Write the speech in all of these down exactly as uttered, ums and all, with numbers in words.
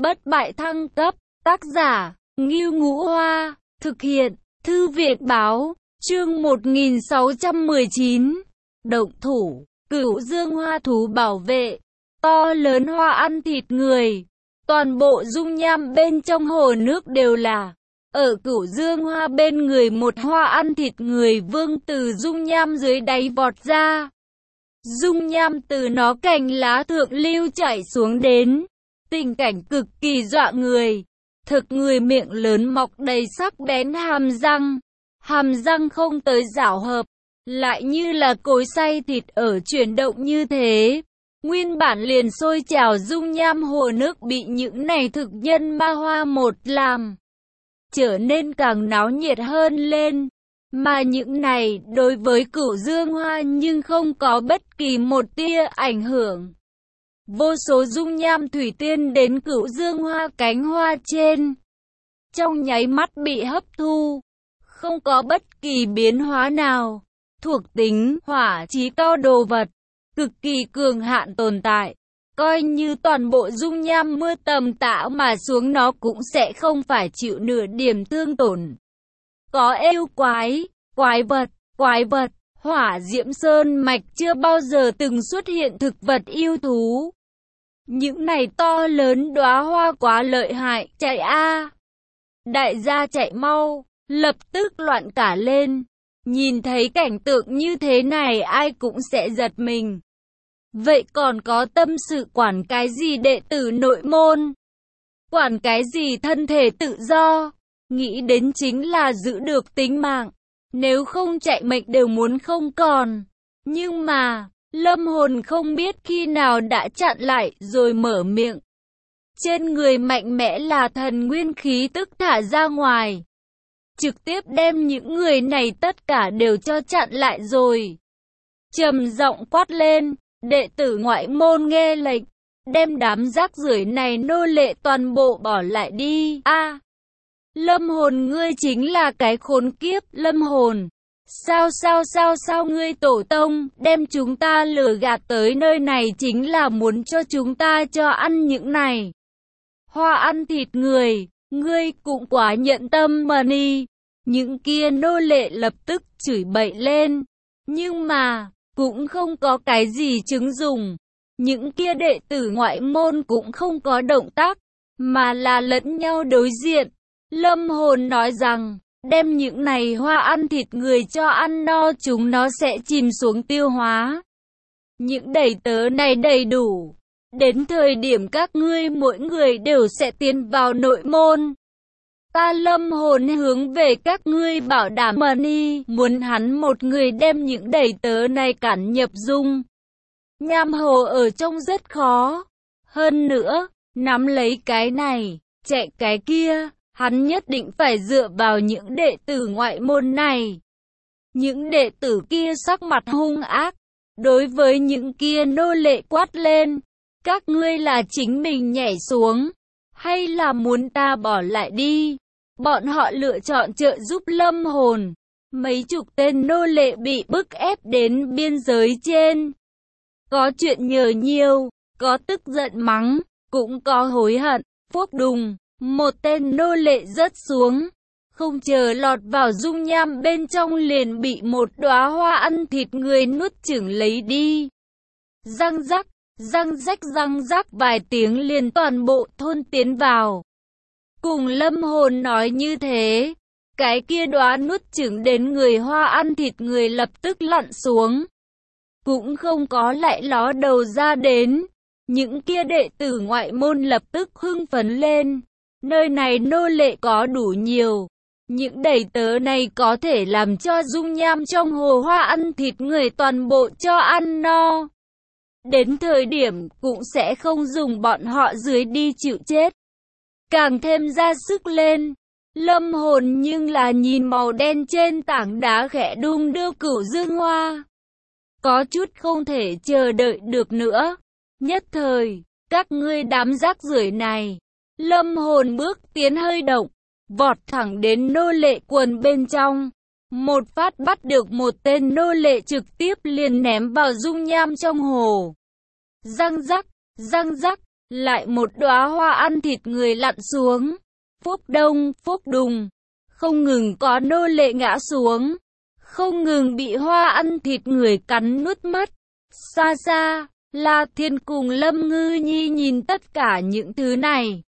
bất bại thăng cấp, tác giả, Ngưu Ngũ Hoa, thực hiện, Thư viện Báo, chương một nghìn sáu trăm mười chín, động thủ, Cửu Dương Hoa Thú bảo vệ, to lớn hoa ăn thịt người, toàn bộ dung nham bên trong hồ nước đều là, ở Cửu Dương Hoa bên người một hoa ăn thịt người vương từ dung nham dưới đáy vọt ra. Dung nham từ nó cành lá thượng lưu chảy xuống đến, tình cảnh cực kỳ dọa người. Thực người miệng lớn mọc đầy sắc bén hàm răng, hàm răng không tới rảo hợp, lại như là cối xay thịt ở chuyển động như thế. Nguyên bản liền sôi trào dung nham hồ nước bị những này thực nhân ma hoa một làm, trở nên càng náo nhiệt hơn lên. Mà những này đối với Cửu Dương Hoa nhưng không có bất kỳ một tia ảnh hưởng. Vô số dung nham thủy tiên đến Cửu Dương Hoa cánh hoa trên, trong nháy mắt bị hấp thu, không có bất kỳ biến hóa nào. Thuộc tính hỏa chí cao đồ vật, cực kỳ cường hạn tồn tại, coi như toàn bộ dung nham mưa tầm tã mà xuống nó cũng sẽ không phải chịu nửa điểm thương tổn. Có yêu quái, quái vật, quái vật, hỏa diễm sơn mạch chưa bao giờ từng xuất hiện thực vật yêu thú. Những này to lớn đóa hoa quá lợi hại, chạy a! Đại gia chạy mau, lập tức loạn cả lên. Nhìn thấy cảnh tượng như thế này ai cũng sẽ giật mình. Vậy còn có tâm sự quản cái gì đệ tử nội môn? Quản cái gì thân thể tự do? Nghĩ đến chính là giữ được tính mạng. Nếu không chạy mệnh đều muốn không còn. Nhưng mà, Lâm Hồn không biết khi nào đã chặn lại rồi mở miệng. Trên người mạnh mẽ là thần nguyên khí tức thả ra ngoài, trực tiếp đem những người này tất cả đều cho chặn lại rồi. Trầm giọng quát lên, đệ tử ngoại môn nghe lệnh, đem đám rác rưởi này nô lệ toàn bộ bỏ lại đi. A, Lâm Hồn ngươi chính là cái khốn kiếp. Lâm Hồn, sao sao sao sao ngươi tổ tông đem chúng ta lừa gạt tới nơi này chính là muốn cho chúng ta cho ăn những này hoa ăn thịt người, ngươi cũng quá nhận tâm mà đi. Những kia nô lệ lập tức chửi bậy lên, nhưng mà cũng không có cái gì chứng dùng. Những kia đệ tử ngoại môn cũng không có động tác, mà là lẫn nhau đối diện. Lâm Hồn nói rằng, đem những này hoa ăn thịt người cho ăn no chúng nó sẽ chìm xuống tiêu hóa. Những đầy tớ này đầy đủ. Đến thời điểm các ngươi mỗi người đều sẽ tiến vào nội môn. Ta Lâm Hồn hướng về các ngươi bảo đảm mà đi, muốn hắn một người đem những đầy tớ này cản nhập dung nham hồ ở trong rất khó. Hơn nữa, nắm lấy cái này, chạy cái kia, hắn nhất định phải dựa vào những đệ tử ngoại môn này. Những đệ tử kia sắc mặt hung ác, đối với những kia nô lệ quát lên, các ngươi là chính mình nhảy xuống, hay là muốn ta bỏ lại đi? Bọn họ lựa chọn trợ giúp Lâm Hồn. Mấy chục tên nô lệ bị bức ép đến biên giới trên. Có chuyện nhờ nhiều, có tức giận mắng, cũng có hối hận. Phốc đùng, một tên nô lệ rớt xuống, không chờ lọt vào dung nham bên trong liền bị một đóa hoa ăn thịt người nuốt chửng lấy đi. Răng rắc, răng rách răng rắc vài tiếng liền toàn bộ thôn tiến vào. Cùng Lâm Hồn nói như thế, cái kia đóa nuốt chửng đến người hoa ăn thịt người lập tức lặn xuống, cũng không có lại ló đầu ra đến. Những kia đệ tử ngoại môn lập tức hưng phấn lên, nơi này nô lệ có đủ nhiều, những đầy tớ này có thể làm cho dung nham trong hồ hoa ăn thịt người toàn bộ cho ăn no. Đến thời điểm cũng sẽ không dùng bọn họ dưới đi chịu chết. Càng thêm ra sức lên. Lâm Hồn nhưng là nhìn màu đen trên tảng đá khẽ đung đưa Cửu Dương Hoa, có chút không thể chờ đợi được nữa. Nhất thời, các ngươi đám rác rưởi này. Lâm Hồn bước tiến hơi động, vọt thẳng đến nô lệ quần bên trong. Một phát bắt được một tên nô lệ trực tiếp liền ném vào dung nham trong hồ. Răng rắc, răng rắc, lại một đóa hoa ăn thịt người lặn xuống. Phúc đông, phúc đùng, không ngừng có nô lệ ngã xuống, không ngừng bị hoa ăn thịt người cắn nuốt mất. Xa xa, La Thiên cùng Lâm Ngư Nhi nhìn tất cả những thứ này.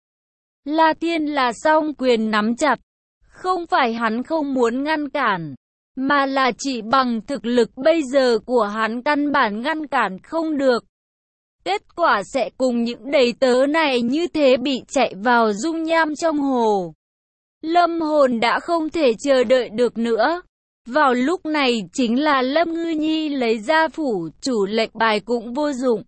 La Thiên là song quyền nắm chặt, không phải hắn không muốn ngăn cản, mà là chỉ bằng thực lực bây giờ của hắn căn bản ngăn cản không được. Kết quả sẽ cùng những đầy tớ này như thế bị chạy vào dung nham trong hồ. Lâm Hồn đã không thể chờ đợi được nữa. Vào lúc này chính là Lâm Ngư Nhi lấy ra phủ chủ lệnh bài cũng vô dụng.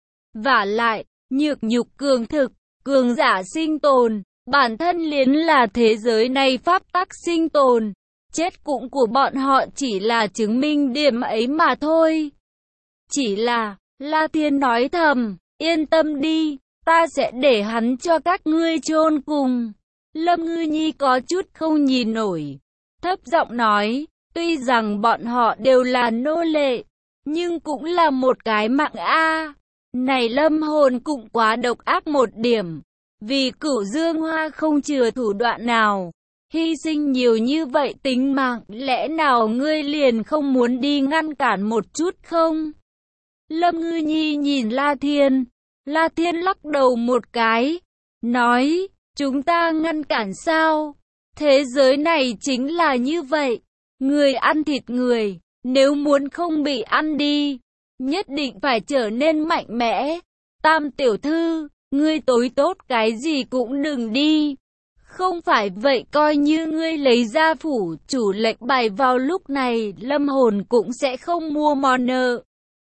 Vả lại, nhược nhục cường thực, cường giả sinh tồn, bản thân liền là thế giới này pháp tắc sinh tồn. Chết cũng của bọn họ chỉ là chứng minh điểm ấy mà thôi. Chỉ là, La Thiên nói thầm, yên tâm đi, ta sẽ để hắn cho các ngươi chôn cùng. Lâm Ngư Nhi có chút không nhìn nổi, thấp giọng nói, tuy rằng bọn họ đều là nô lệ, nhưng cũng là một cái mạng a. Này Lâm Hồn cũng quá độc ác một điểm, vì Cửu Dương Hoa không chừa thủ đoạn nào, hy sinh nhiều như vậy tính mạng, lẽ nào ngươi liền không muốn đi ngăn cản một chút không? Lâm Ngư Nhi nhìn La Thiên, La Thiên lắc đầu một cái, nói, chúng ta ngăn cản sao? Thế giới này chính là như vậy, người ăn thịt người, nếu muốn không bị ăn đi, nhất định phải trở nên mạnh mẽ. Tam tiểu thư, ngươi tối tốt cái gì cũng đừng đi. Không phải vậy coi như ngươi lấy ra phủ chủ lệnh bài vào lúc này, Lâm Hồn cũng sẽ không mua món nợ.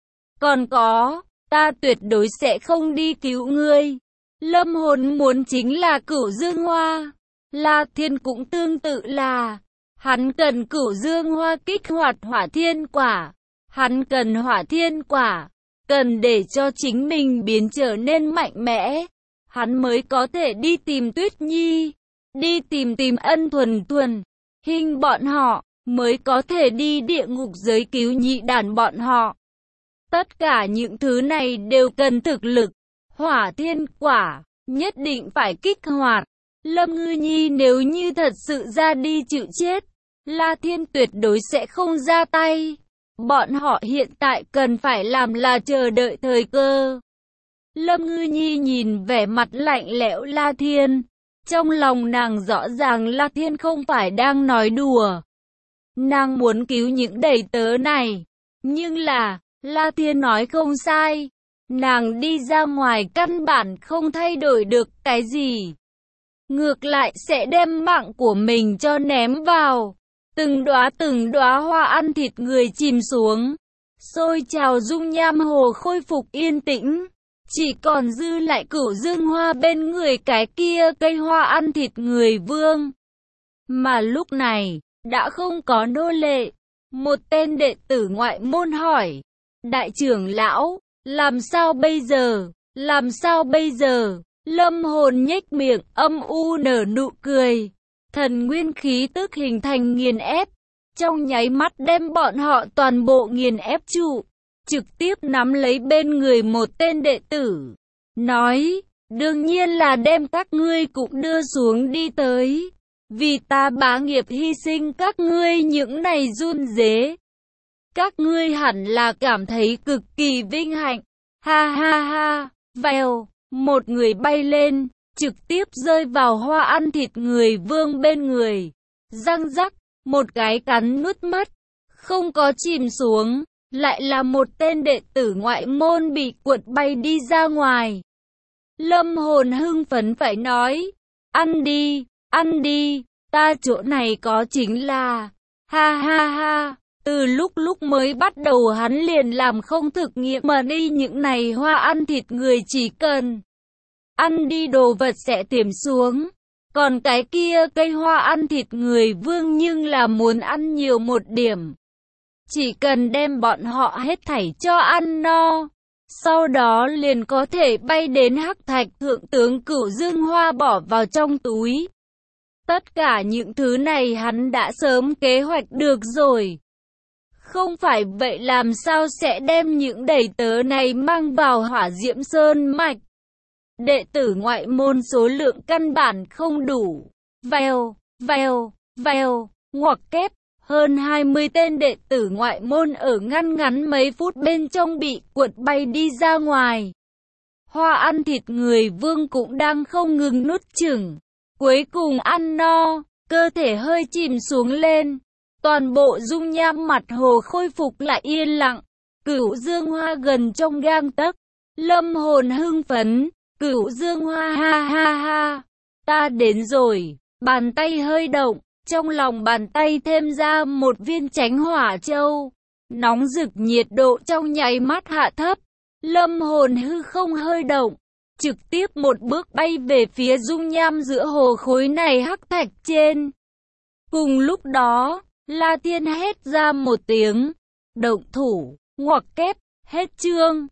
Còn có, ta tuyệt đối sẽ không đi cứu ngươi. Lâm Hồn muốn chính là Cửu Dương Hoa. La Thiên cũng tương tự là, hắn cần Cửu Dương Hoa kích hoạt hỏa thiên quả. Hắn cần hỏa thiên quả, cần để cho chính mình biến trở nên mạnh mẽ. Hắn mới có thể đi tìm Tuyết Nhi, đi tìm tìm Ân Thuần Thuần, Hình bọn họ, mới có thể đi địa ngục giới cứu nhị đàn bọn họ. Tất cả những thứ này đều cần thực lực, hỏa thiên quả, nhất định phải kích hoạt. Lâm Ngư Nhi nếu như thật sự ra đi chịu chết, La Thiên tuyệt đối sẽ không ra tay. Bọn họ hiện tại cần phải làm là chờ đợi thời cơ. Lâm Ngư Nhi nhìn vẻ mặt lạnh lẽo La Thiên. Trong lòng nàng rõ ràng La Thiên không phải đang nói đùa. Nàng muốn cứu những đầy tớ này. Nhưng là, La Thiên nói không sai. Nàng đi ra ngoài căn bản không thay đổi được cái gì. Ngược lại sẽ đem mạng của mình cho ném vào. Từng đóa từng đóa hoa ăn thịt người chìm xuống. Sôi trào dung nham hồ khôi phục yên tĩnh. Chỉ còn dư lại Cửu Dương Hoa bên người cái kia cây hoa ăn thịt người vương. Mà lúc này, đã không có nô lệ. Một tên đệ tử ngoại môn hỏi. Đại trưởng lão, làm sao bây giờ? Làm sao bây giờ? Lâm Hồn nhếch miệng, âm u nở nụ cười. Thần nguyên khí tức hình thành nghiền ép. Trong nháy mắt đem bọn họ toàn bộ nghiền ép trụ. Trực tiếp nắm lấy bên người một tên đệ tử. Nói, đương nhiên là đem các ngươi cũng đưa xuống đi tới. Vì ta bá nghiệp hy sinh các ngươi những này run rế. Các ngươi hẳn là cảm thấy cực kỳ vinh hạnh. Ha ha ha, vèo, một người bay lên, trực tiếp rơi vào hoa ăn thịt người vương bên người. Răng rắc, một cái cắn nuốt mất, không có chìm xuống. Lại là một tên đệ tử ngoại môn bị cuộn bay đi ra ngoài. Lâm Hồn hưng phấn phải nói, ăn đi, ăn đi, ta chỗ này có chính là, ha ha ha, từ lúc lúc mới bắt đầu hắn liền làm không thực nghiệm mà đi những này hoa ăn thịt người chỉ cần ăn đi đồ vật sẽ tiềm xuống. Còn cái kia cây hoa ăn thịt người vương nhưng là muốn ăn nhiều một điểm. Chỉ cần đem bọn họ hết thảy cho ăn no, sau đó liền có thể bay đến Hắc Thạch Thượng tướng Cửu Dương Hoa bỏ vào trong túi. Tất cả những thứ này hắn đã sớm kế hoạch được rồi. Không phải vậy làm sao sẽ đem những đầy tớ này mang vào Hỏa Diễm Sơn Mạch. đệ tử ngoại môn số lượng căn bản không đủ. Vèo, vèo, vèo, ngoặc kép, hơn hai mươi tên đệ tử ngoại môn ở ngăn ngắn mấy phút bên trong bị cuộn bay đi ra ngoài. Hoa ăn thịt người Vương cũng đang không ngừng nuốt chửng. Cuối cùng ăn no, cơ thể hơi chìm xuống lên. Toàn bộ dung nham mặt hồ khôi phục lại yên lặng. Cửu Dương Hoa gần trong gang tấc. Lâm hồn hưng phấn. Cửu Dương Hoa ha ha ha. Ta đến rồi. Bàn tay hơi động. Trong lòng bàn tay thêm ra một viên chánh hỏa châu. Nóng rực, nhiệt độ trong nháy mắt hạ thấp. Lâm hồn hư không hơi động. Trực tiếp một bước bay về phía dung nham giữa hồ khối này hắc thạch trên. Cùng lúc đó, La Thiên hét ra một tiếng. Động thủ, ngoặc kép, hết chương.